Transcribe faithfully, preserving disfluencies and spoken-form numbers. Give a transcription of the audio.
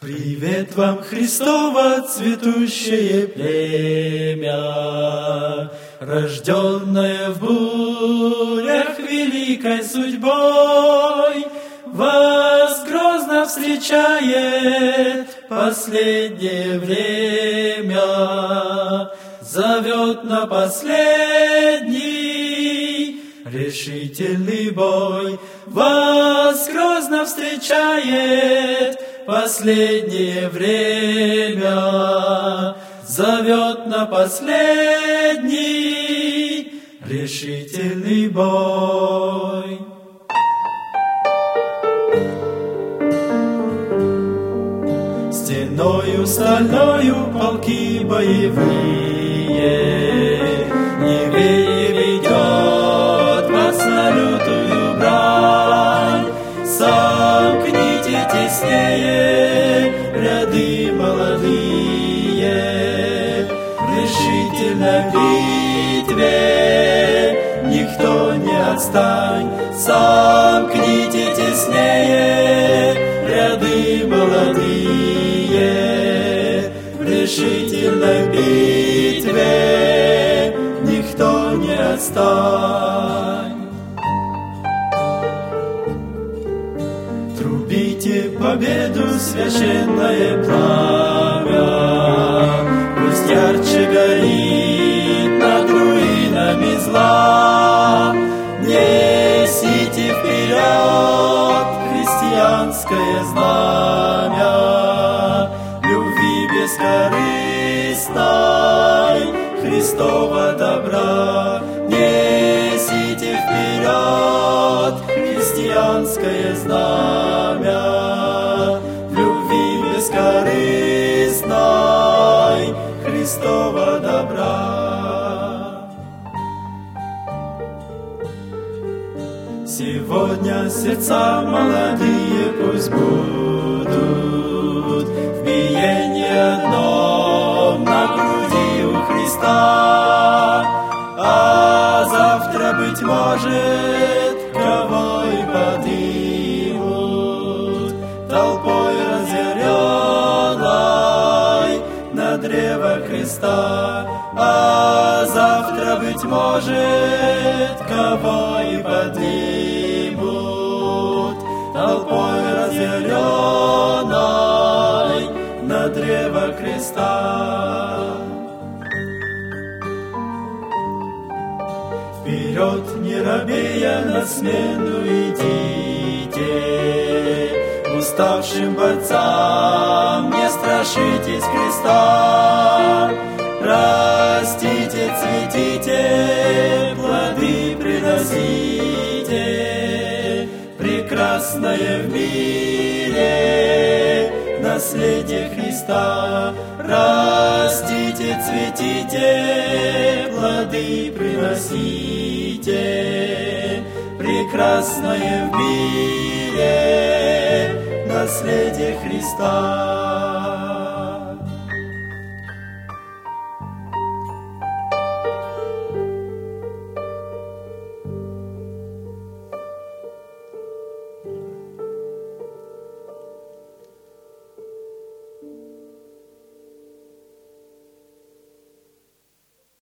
Привет вам, Христово цветущее племя, рожденное в бурях великой судьбой, вас грозно встречает последнее время, зовет на последний решительный бой. Вас грозно встречает последнее время, зовет на последний решительный бой. Стеною стальною полки боевые Невея ведет вас на лютую брань. Сомкните теснее ряды молодые, в решительной битве никто не отстань. Сомкните теснее ряды молодые, в решительной битве никто не отстань. Трубите победу, священное пламя, пусть ярче горит над руинами зла. Несите вперед христианское знамя любви бескорыстной, Христова добра. Несите вперед христианское знамя любви бескорыстной, Христова добра. Сегодня сердца молодые пусть будут в биении одном на груди у Христа, а завтра, быть может, кого и поднимут толпой разъяренной на древо креста. А завтра, быть может, кого и поднимут толпой разъяренной на древо креста. Вперед, не робея, на смену идите, уставшим борцам не страшитесь креста. Растите, цветите, плоды приносите, прекрасное в мире наследие Христа. Растите, цветите, плоды приносите, прекрасное в мире наследие Христа.